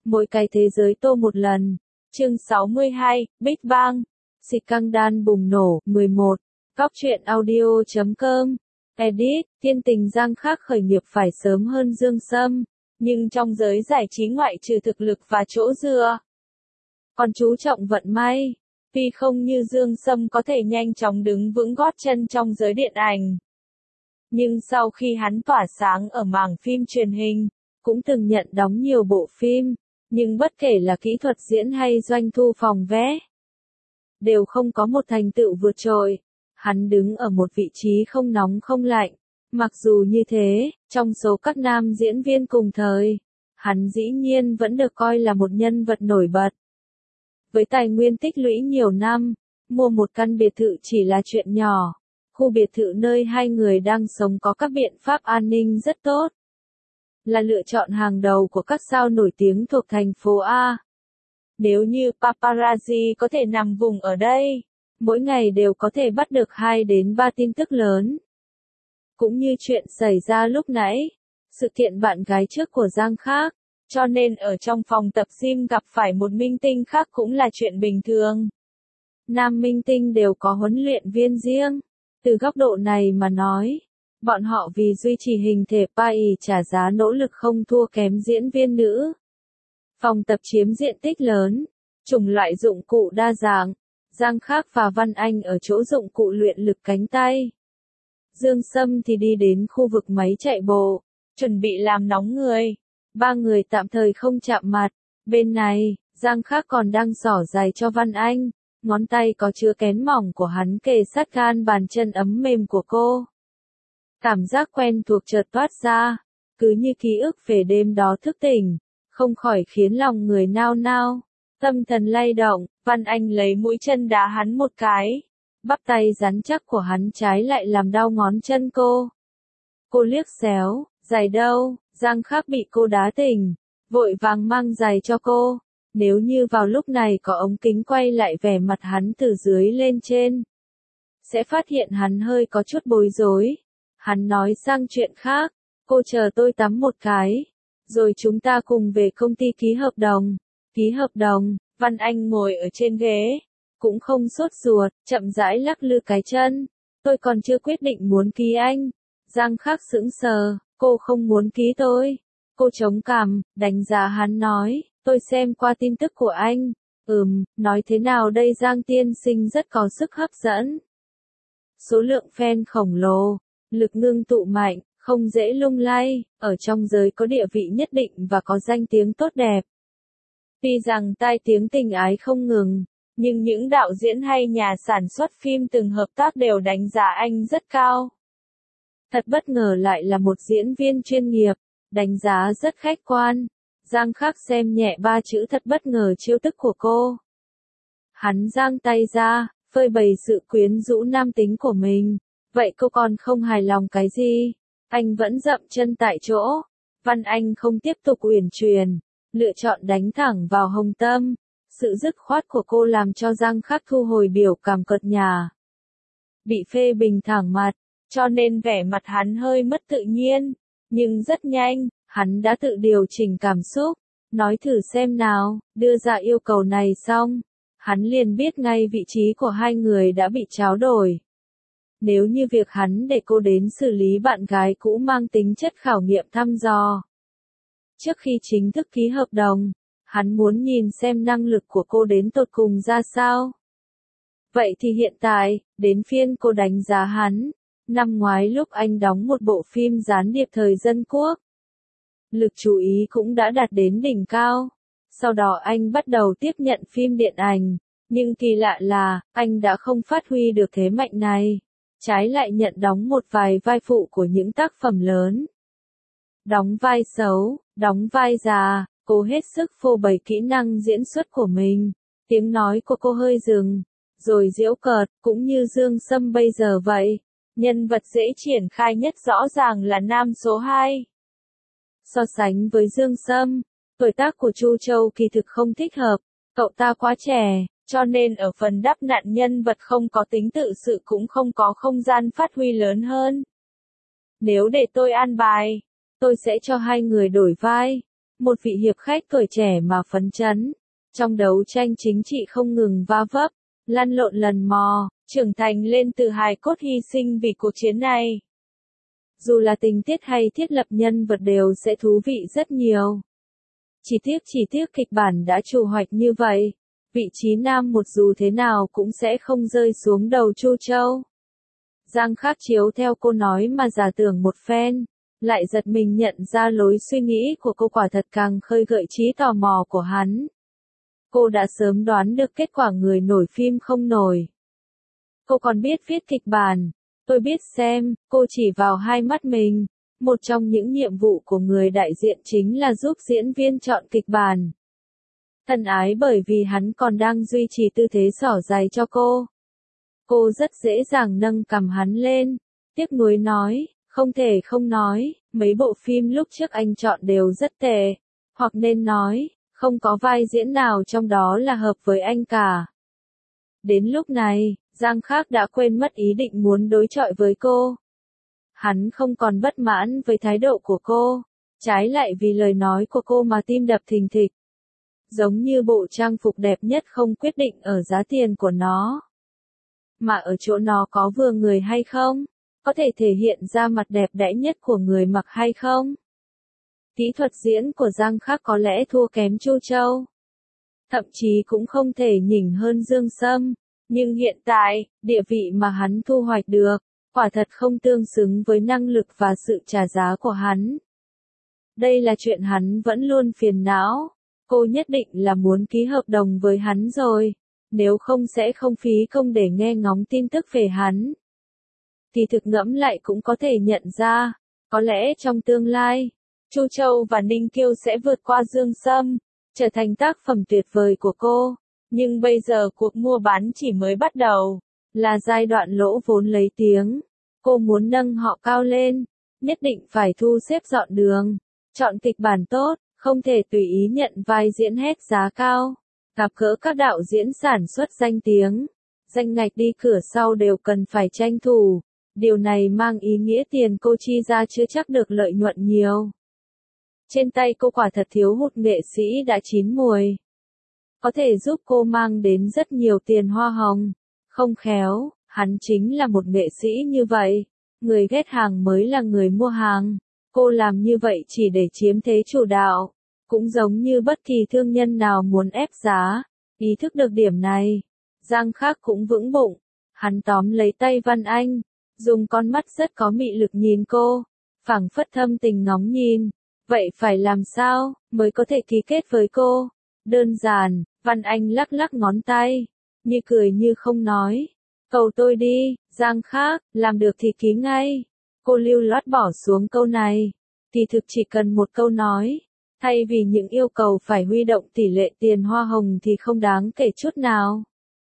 Mỗi cái thế giới tô một lần. Chương 62, Big Bang. Scandal bùng nổ, 11. Góc truyện audio.com. Edit, thiên tình Giang Khắc khởi nghiệp phải sớm hơn Dương Sâm, nhưng trong giới giải trí ngoại trừ thực lực và chỗ dựa, còn chú trọng vận may. Tuy không như Dương Sâm có thể nhanh chóng đứng vững gót chân trong giới điện ảnh, nhưng sau khi hắn tỏa sáng ở mảng phim truyền hình, cũng từng nhận đóng nhiều bộ phim, nhưng bất kể là kỹ thuật diễn hay doanh thu phòng vé, đều không có một thành tựu vượt trội. Hắn đứng ở một vị trí không nóng không lạnh. Mặc dù như thế, trong số các nam diễn viên cùng thời, hắn dĩ nhiên vẫn được coi là một nhân vật nổi bật. Với tài nguyên tích lũy nhiều năm, mua một căn biệt thự chỉ là chuyện nhỏ. Khu biệt thự nơi hai người đang sống có các biện pháp an ninh rất tốt, là lựa chọn hàng đầu của các sao nổi tiếng thuộc thành phố A. Nếu như paparazzi có thể nằm vùng ở đây, mỗi ngày đều có thể bắt được 2 đến 3 tin tức lớn. Cũng như chuyện xảy ra lúc nãy, sự kiện bạn gái trước của Giang Khắc, cho nên ở trong phòng tập gym gặp phải một minh tinh khác cũng là chuyện bình thường. Nam minh tinh đều có huấn luyện viên riêng. Từ góc độ này mà nói, bọn họ vì duy trì hình thể pai trả giá nỗ lực không thua kém diễn viên nữ. Phòng tập chiếm diện tích lớn, chủng loại dụng cụ đa dạng. Giang Khắc và Văn Anh ở chỗ dụng cụ luyện lực cánh tay. Dương Sâm thì đi đến khu vực máy chạy bộ, chuẩn bị làm nóng người. Ba người tạm thời không chạm mặt. Bên này, Giang Khắc còn đang xỏ giày cho Văn Anh. Ngón tay có chứa kén mỏng của hắn kề sát gan bàn chân ấm mềm của cô. Cảm giác quen thuộc chợt toát ra, cứ như ký ức về đêm đó thức tỉnh, không khỏi khiến lòng người nao nao, tâm thần lay động. Văn Anh lấy mũi chân đá hắn một cái, bắp tay rắn chắc của hắn trái lại làm đau ngón chân cô. Cô liếc xéo, giày đâu? Giang Khắc bị cô đá tỉnh, vội vàng mang giày cho cô. Nếu như vào lúc này có ống kính quay lại vẻ mặt hắn từ dưới lên trên, sẽ phát hiện hắn hơi có chút bối rối. Hắn nói sang chuyện khác, cô chờ tôi tắm một cái, rồi chúng ta cùng về công ty ký hợp đồng. Ký hợp đồng? Văn Anh ngồi ở trên ghế, cũng không sốt ruột, chậm rãi lắc lư cái chân. Tôi còn chưa quyết định muốn ký anh. Giang Khắc sững sờ, cô không muốn ký tôi. Cô chống cằm, đánh giá hắn nói, tôi xem qua tin tức của anh. Nói thế nào đây? Giang tiên sinh rất có sức hấp dẫn. Số lượng fan khổng lồ, lực ngưng tụ mạnh, không dễ lung lay, ở trong giới có địa vị nhất định và có danh tiếng tốt đẹp. Tuy rằng tai tiếng tình ái không ngừng, nhưng những đạo diễn hay nhà sản xuất phim từng hợp tác đều đánh giá anh rất cao. Thật bất ngờ lại là một diễn viên chuyên nghiệp, đánh giá rất khách quan. Giang Khắc xem nhẹ 3 chữ thật bất ngờ chiêu thức của cô. Hắn giang tay ra, phơi bày sự quyến rũ nam tính của mình. Vậy cô còn không hài lòng cái gì? Anh vẫn dậm chân tại chỗ. Văn Anh không tiếp tục uyển chuyển, lựa chọn đánh thẳng vào hồng tâm. Sự dứt khoát của cô làm cho Giang Khắc thu hồi biểu cảm cợt nhả. Bị phê bình thẳng mặt, cho nên vẻ mặt hắn hơi mất tự nhiên. Nhưng rất nhanh, hắn đã tự điều chỉnh cảm xúc. Nói thử xem nào. Đưa ra yêu cầu này xong, hắn liền biết ngay vị trí của hai người đã bị tráo đổi. Nếu như việc hắn để cô đến xử lý bạn gái cũ mang tính chất khảo nghiệm thăm dò. Trước khi chính thức ký hợp đồng, hắn muốn nhìn xem năng lực của cô đến tột cùng ra sao. Vậy thì hiện tại, đến phiên cô đánh giá hắn. Năm ngoái lúc anh đóng một bộ phim gián điệp thời dân quốc, lực chú ý cũng đã đạt đến đỉnh cao. Sau đó anh bắt đầu tiếp nhận phim điện ảnh, nhưng kỳ lạ là, anh đã không phát huy được thế mạnh này. Trái lại nhận đóng một vài vai phụ của những tác phẩm lớn. Đóng vai xấu, đóng vai già, cô hết sức phô bày kỹ năng diễn xuất của mình. Tiếng nói của cô hơi dừng, rồi giễu cợt, cũng như Dương Sâm bây giờ vậy. Nhân vật dễ triển khai nhất rõ ràng là nam số 2. So sánh với Dương Sâm, tuổi tác của Chu Châu kỳ thực không thích hợp, cậu ta quá trẻ, cho nên ở phần đắp nặn nhân vật không có tính tự sự cũng không có không gian phát huy lớn hơn. Nếu để tôi an bài, tôi sẽ cho hai người đổi vai. một vị hiệp khách tuổi trẻ mà phấn chấn, trong đấu tranh chính trị không ngừng va vấp, lăn lộn lần mò, trưởng thành lên từ hài cốt hy sinh vì cuộc chiến này. Dù là tình tiết hay thiết lập nhân vật đều sẽ thú vị rất nhiều. Chỉ tiếc kịch bản đã chủ hoạch như vậy, vị trí nam một dù thế nào cũng sẽ không rơi xuống đầu Chu Châu. Giang Khắc chiếu theo cô nói mà giả tưởng một phen, lại giật mình nhận ra lối suy nghĩ của cô quả thật càng khơi gợi trí tò mò của hắn. Cô đã sớm đoán được kết quả người nổi phim không nổi. Cô còn biết viết kịch bản, tôi biết xem, cô chỉ vào hai mắt mình. Một trong những nhiệm vụ của người đại diện chính là giúp diễn viên chọn kịch bản. Thân ái bởi vì hắn còn đang duy trì tư thế xỏ giày cho cô. Cô rất dễ dàng nâng cằm hắn lên, tiếc nuối nói, không thể không nói, mấy bộ phim lúc trước anh chọn đều rất tệ, hoặc nên nói, không có vai diễn nào trong đó là hợp với anh cả. Đến lúc này, Giang Khắc đã quên mất ý định muốn đối chọi với cô. Hắn không còn bất mãn với thái độ của cô, trái lại vì lời nói của cô mà tim đập thình thịch. Giống như bộ trang phục đẹp nhất không quyết định ở giá tiền của nó, mà ở chỗ nó có vừa người hay không, có thể thể hiện ra mặt đẹp đẽ nhất của người mặc hay không. Kỹ thuật diễn của Giang Khắc có lẽ thua kém Chu Châu, thậm chí cũng không thể nhỉnh hơn Dương Sâm, nhưng hiện tại, địa vị mà hắn thu hoạch được, quả thật không tương xứng với năng lực và sự trả giá của hắn. Đây là chuyện hắn vẫn luôn phiền não, cô nhất định là muốn ký hợp đồng với hắn rồi, nếu không sẽ không phí công để nghe ngóng tin tức về hắn. Thì thực ngẫm lại cũng có thể nhận ra, có lẽ trong tương lai, Chu Châu và Ninh Kiêu sẽ vượt qua Dương Sâm, trở thành tác phẩm tuyệt vời của cô, nhưng bây giờ cuộc mua bán chỉ mới bắt đầu, là giai đoạn lỗ vốn lấy tiếng. Cô muốn nâng họ cao lên, nhất định phải thu xếp dọn đường, chọn kịch bản tốt, không thể tùy ý nhận vai diễn hết giá cao. Gặp gỡ các đạo diễn sản xuất danh tiếng, danh ngạch đi cửa sau đều cần phải tranh thủ. Điều này mang ý nghĩa tiền cô chi ra chưa chắc được lợi nhuận nhiều. Trên tay cô quả thật thiếu hụt nghệ sĩ đã chín muồi. Có thể giúp cô mang đến rất nhiều tiền hoa hồng. Không khéo, hắn chính là một nghệ sĩ như vậy. Người ghét hàng mới là người mua hàng. Cô làm như vậy chỉ để chiếm thế chủ đạo. Cũng giống như bất kỳ thương nhân nào muốn ép giá. Ý thức được điểm này, Giang Khắc cũng vững bụng. Hắn tóm lấy tay Văn Anh, dùng con mắt rất có mị lực nhìn cô, phảng phất thâm tình ngóng nhìn. Vậy phải làm sao mới có thể ký kết với cô? Đơn giản, Văn Anh lắc lắc ngón tay, như cười như không nói. Cầu tôi đi, Giang Khắc, làm được thì ký ngay. Cô lưu loát bỏ xuống câu này, thì thực chỉ cần một câu nói. Thay vì những yêu cầu phải huy động tỷ lệ tiền hoa hồng thì không đáng kể chút nào.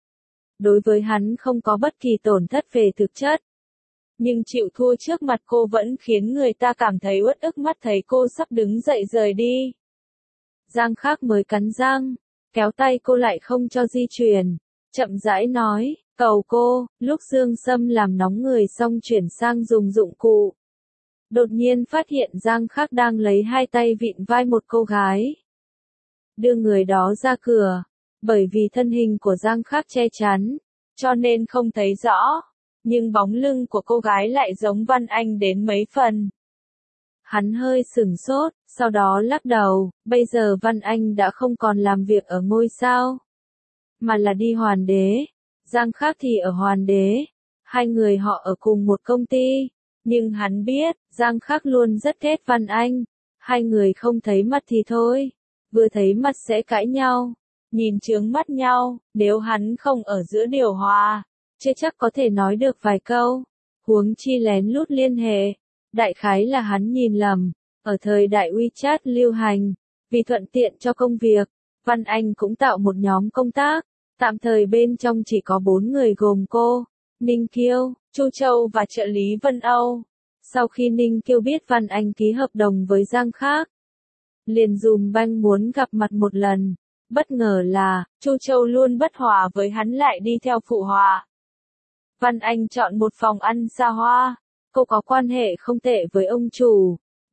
Đối với hắn không có bất kỳ tổn thất về thực chất. Nhưng chịu thua trước mặt cô vẫn khiến người ta cảm thấy uất ức mắt thấy cô sắp đứng dậy rời đi. Giang Khắc mới cắn răng, kéo tay cô lại không cho di chuyển, chậm rãi nói, cầu cô, lúc Dương Sâm làm nóng người xong chuyển sang dùng dụng cụ. Đột nhiên phát hiện Giang Khắc đang lấy hai tay vịn vai một cô gái. Đưa người đó ra cửa, bởi vì thân hình của Giang Khắc che chắn, cho nên không thấy rõ. Nhưng bóng lưng của cô gái lại giống Văn Anh đến mấy phần. Hắn hơi sửng sốt, sau đó lắc đầu, bây giờ Văn Anh đã không còn làm việc ở ngôi sao, mà là đi Hoàn Đế. Giang Khắc thì ở Hoàn Đế. Hai người họ ở cùng một công ty. Nhưng hắn biết, Giang Khắc luôn rất ghét Văn Anh. Hai người không thấy mặt thì thôi, vừa thấy mặt sẽ cãi nhau, nhìn chướng mắt nhau, nếu hắn không ở giữa điều hòa, chưa chắc có thể nói được vài câu, huống chi lén lút liên hệ. Đại khái là hắn nhìn lầm, ở thời đại WeChat lưu hành, vì thuận tiện cho công việc, Văn Anh cũng tạo một nhóm công tác, tạm thời bên trong chỉ có 4 người gồm cô, Ninh Kiêu, Chu Châu và trợ lý Vân Âu. Sau khi Ninh Kiêu biết Văn Anh ký hợp đồng với Giang Khắc, liền dùm banh muốn gặp mặt một lần. Bất ngờ là, Chu Châu luôn bất hòa với hắn lại đi theo phụ họa. Văn Anh chọn một phòng ăn xa hoa, cô có quan hệ không tệ với ông chủ,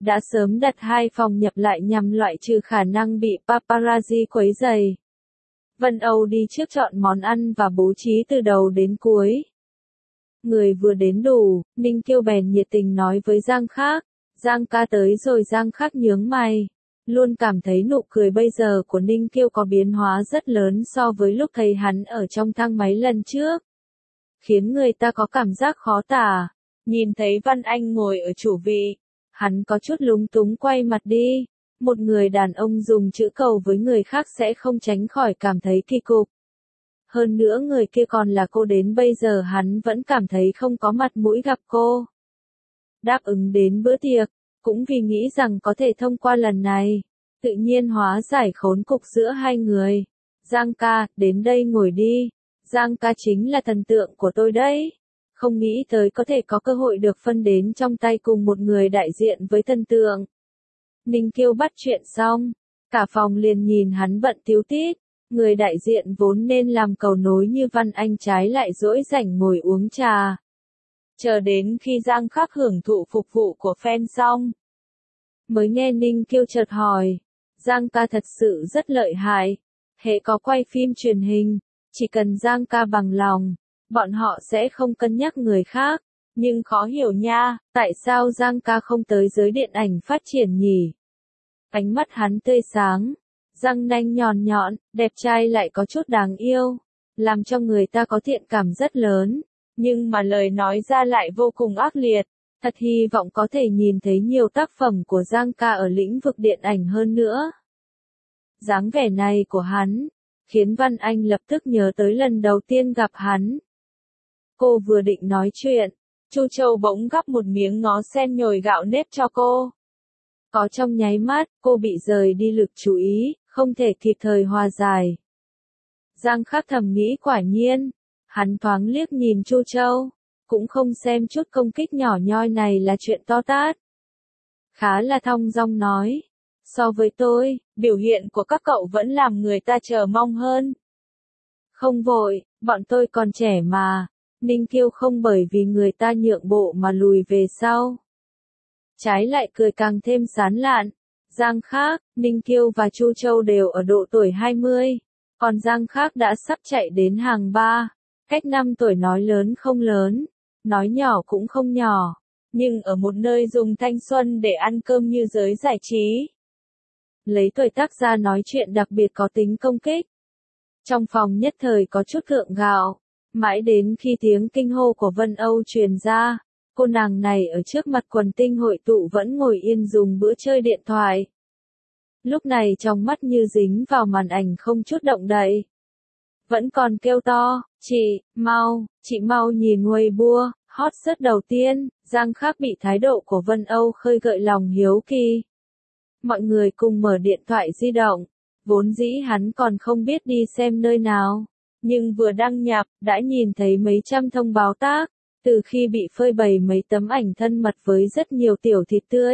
đã sớm đặt 2 phòng nhập lại nhằm loại trừ khả năng bị paparazzi quấy rầy. Vân Âu đi trước chọn món ăn và bố trí từ đầu đến cuối. Người vừa đến đủ, Ninh Kiêu bèn nhiệt tình nói với Giang Khác. Giang ca tới rồi. Giang Khác nhướng mày. Luôn cảm thấy nụ cười bây giờ của Ninh Kiêu có biến hóa rất lớn so với lúc thấy hắn ở trong thang máy lần trước. Khiến người ta có cảm giác khó tả. Nhìn thấy Văn Anh ngồi ở chủ vị, hắn có chút lúng túng quay mặt đi. Một người đàn ông dùng chữ cầu với người khác sẽ không tránh khỏi cảm thấy kỳ cục. Hơn nữa người kia còn là cô, đến bây giờ hắn vẫn cảm thấy không có mặt mũi gặp cô. Đáp ứng đến bữa tiệc, cũng vì nghĩ rằng có thể thông qua lần này, tự nhiên hóa giải khốn cục giữa hai người. Giang ca, đến đây ngồi đi. Giang ca chính là thần tượng của tôi đấy. Không nghĩ tới có thể có cơ hội được phân đến trong tay cùng một người đại diện với thần tượng. Ninh Kiêu bắt chuyện xong, cả phòng liền nhìn hắn bận tíu tít. Người đại diện vốn nên làm cầu nối như Văn Anh trái lại dỗi rảnh ngồi uống trà. Chờ đến khi Giang Khắc hưởng thụ phục vụ của fan xong, mới nghe Ninh Kiêu chợt hỏi, Giang ca thật sự rất lợi hại. Hễ có quay phim truyền hình, chỉ cần Giang ca bằng lòng, bọn họ sẽ không cân nhắc người khác. Nhưng khó hiểu nha, tại sao Giang ca không tới giới điện ảnh phát triển nhỉ? Ánh mắt hắn tươi sáng, răng nanh nhọn nhọn, đẹp trai lại có chút đáng yêu, làm cho người ta có thiện cảm rất lớn. Nhưng mà lời nói ra lại vô cùng ác liệt. Thật hy vọng có thể nhìn thấy nhiều tác phẩm của Giang ca ở lĩnh vực điện ảnh hơn nữa. Dáng vẻ này của hắn, khiến Văn Anh lập tức nhớ tới lần đầu tiên gặp hắn. Cô vừa định nói chuyện, Chu Châu bỗng gắp một miếng ngó sen nhồi gạo nếp cho cô. Có trong nháy mắt, cô bị rời đi lực chú ý, không thể kịp thời hòa giải. Giang Khắc thầm nghĩ quả nhiên, hắn thoáng liếc nhìn Chu Châu, cũng không xem chút công kích nhỏ nhoi này là chuyện to tát. Khá là thong dong nói, so với tôi, biểu hiện của các cậu vẫn làm người ta chờ mong hơn. Không vội, bọn tôi còn trẻ mà. Ninh Kiêu không bởi vì người ta nhượng bộ mà lùi về sau. Trái lại cười càng thêm sán lạn. Giang Khác, Ninh Kiêu và Chu Châu đều ở độ tuổi 20, còn Giang Khác đã sắp chạy đến hàng 3, cách 5 tuổi nói lớn không lớn, nói nhỏ cũng không nhỏ, nhưng ở một nơi dùng thanh xuân để ăn cơm như giới giải trí. Lấy tuổi tác ra nói chuyện đặc biệt có tính công kích. Trong phòng nhất thời có chút gượng gạo, mãi đến khi tiếng kinh hô của Vân Âu truyền ra, cô nàng này ở trước mặt quần tinh hội tụ vẫn ngồi yên dùng bữa chơi điện thoại. Lúc này trong mắt như dính vào màn ảnh không chút động đậy. Vẫn còn kêu to, chị mau nhìn Weibo, hot search đầu tiên. Giang Khác bị thái độ của Vân Âu khơi gợi lòng hiếu kỳ. Mọi người cùng mở điện thoại di động, vốn dĩ hắn còn không biết đi xem nơi nào, nhưng vừa đăng nhập, đã nhìn thấy mấy trăm thông báo tác, từ khi bị phơi bày mấy tấm ảnh thân mật với rất nhiều tiểu thịt tươi.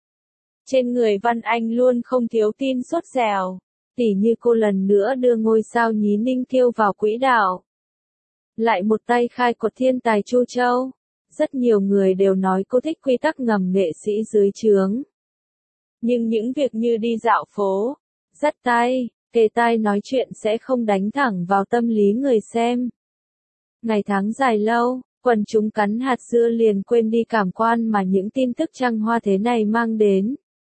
Trên người Văn Anh luôn không thiếu tin sốt dẻo, tỉ như cô lần nữa đưa ngôi sao nhí Ninh Kiêu vào quỹ đạo. Lại một tay khai quật thiên tài Chu Châu. Rất nhiều người đều nói cô thích quy tắc ngầm nghệ sĩ dưới trướng. Nhưng những việc như đi dạo phố, dắt tay, kề tai nói chuyện sẽ không đánh thẳng vào tâm lý người xem. Ngày tháng dài lâu, quần chúng cắn hạt dưa liền quên đi cảm quan mà những tin tức trăng hoa thế này mang đến.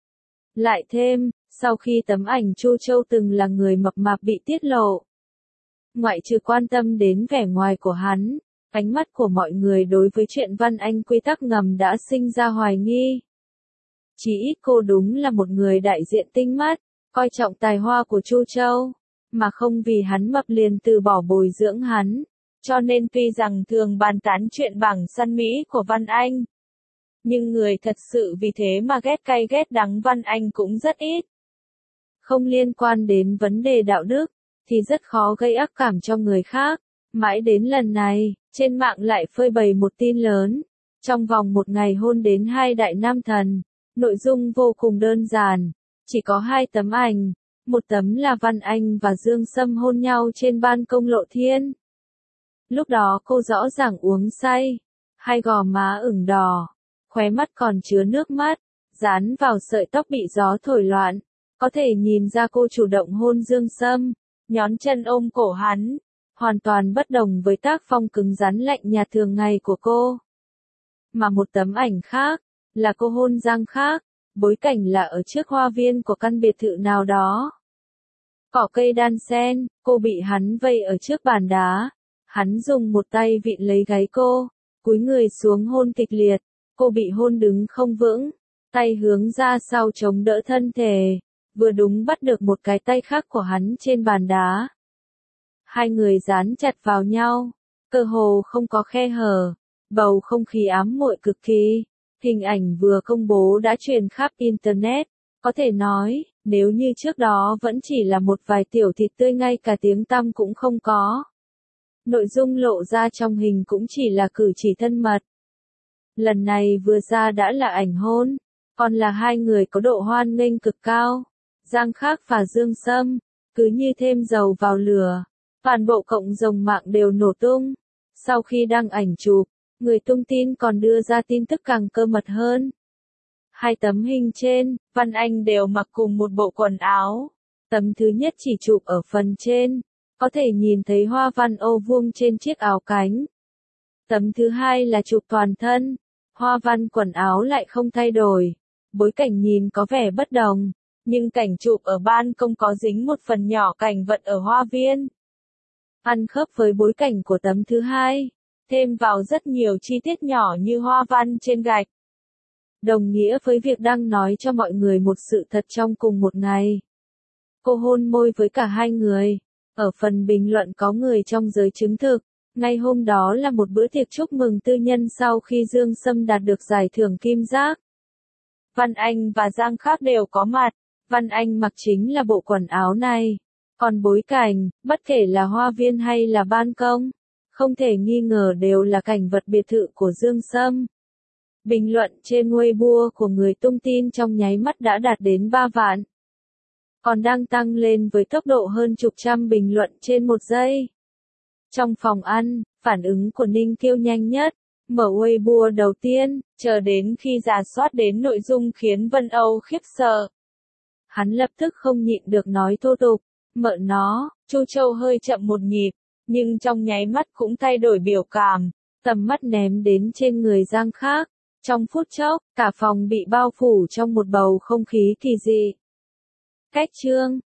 Lại thêm, sau khi tấm ảnh Chu Châu từng là người mập mạp bị tiết lộ, ngoại trừ quan tâm đến vẻ ngoài của hắn, ánh mắt của mọi người đối với chuyện Văn Anh quy tắc ngầm đã sinh ra hoài nghi. Chỉ ít cô đúng là một người đại diện tinh mắt, coi trọng tài hoa của Chu Châu, mà không vì hắn mập liền từ bỏ bồi dưỡng hắn. Cho nên tuy rằng thường bàn tán chuyện bảng săn Mỹ của Văn Anh, nhưng người thật sự vì thế mà ghét cay ghét đắng Văn Anh cũng rất ít. Không liên quan đến vấn đề đạo đức, thì rất khó gây ác cảm cho người khác. Mãi đến lần này, trên mạng lại phơi bày một tin lớn. Trong vòng một ngày hôn đến 2 đại nam thần. Nội dung vô cùng đơn giản. Chỉ có 2 tấm ảnh. Một tấm là Văn Anh và Dương Sâm hôn nhau trên ban công Lộ Thiên. Lúc đó cô rõ ràng uống say. 2 gò má ửng đỏ. Khóe mắt còn chứa nước mắt. dán vào sợi tóc bị gió thổi loạn. Có thể nhìn ra cô chủ động hôn Dương Sâm, nhón chân ôm cổ hắn, hoàn toàn bất đồng với tác phong cứng rắn lạnh nhạt thường ngày của cô. Mà một tấm ảnh khác, là cô hôn Giang Khác, bối cảnh là ở trước hoa viên của căn biệt thự nào đó. Cỏ cây đan xen, cô bị hắn vây ở trước bàn đá. Hắn dùng một tay vịn lấy gáy cô, cúi người xuống hôn kịch liệt. Cô bị hôn đứng không vững, tay hướng ra sau chống đỡ thân thể, vừa đúng bắt được một cái tay khác của hắn trên bàn đá. Hai người dán chặt vào nhau, cơ hồ không có khe hở, bầu không khí ám muội cực kỳ. Hình ảnh vừa công bố đã truyền khắp Internet, có thể nói, nếu như trước đó vẫn chỉ là một vài tiểu thịt tươi ngay cả tiếng tăm cũng không có. Nội dung lộ ra trong hình cũng chỉ là cử chỉ thân mật. Lần này vừa ra đã là ảnh hôn, còn là hai người có độ hoan nghênh cực cao. Giang Khác và Dương Sâm, cứ như thêm dầu vào lửa. Toàn bộ cộng đồng mạng đều nổ tung. Sau khi đăng ảnh chụp, người tung tin còn đưa ra tin tức càng cơ mật hơn. Hai tấm hình trên, Văn Anh đều mặc cùng một bộ quần áo. Tấm thứ nhất chỉ chụp ở phần trên, có thể nhìn thấy hoa văn ô vuông trên chiếc áo cánh. Tấm thứ hai là chụp toàn thân, hoa văn quần áo lại không thay đổi. Bối cảnh nhìn có vẻ bất đồng, nhưng cảnh chụp ở ban công có dính một phần nhỏ cảnh vật ở hoa viên. Ăn khớp với bối cảnh của tấm thứ hai, thêm vào rất nhiều chi tiết nhỏ như hoa văn trên gạch. Đồng nghĩa với việc đang nói cho mọi người một sự thật trong cùng một ngày. Cô hôn môi với cả hai người. Ở phần bình luận có người trong giới chứng thực, ngày hôm đó là một bữa tiệc chúc mừng tư nhân sau khi Dương Sâm đạt được giải thưởng Kim Giác. Văn Anh và Giang Khác đều có mặt, Văn Anh mặc chính là bộ quần áo này. Còn bối cảnh, bất kể là hoa viên hay là ban công, không thể nghi ngờ đều là cảnh vật biệt thự của Dương Sâm. Bình luận trên Weibo của người tung tin trong nháy mắt đã đạt đến 3 vạn. Còn đang tăng lên với tốc độ hơn chục trăm bình luận trên một giây. Trong phòng ăn, phản ứng của Ninh Kiêu nhanh nhất, mở Weibo đầu tiên, chờ đến khi rà soát đến nội dung khiến Vân Âu khiếp sợ. Hắn lập tức không nhịn được nói thô tục, mợ nó, Chu Châu hơi chậm một nhịp, nhưng trong nháy mắt cũng thay đổi biểu cảm, tầm mắt ném đến trên người Giang Khác. Trong phút chốc, cả phòng bị bao phủ trong một bầu không khí kỳ dị. Cách chương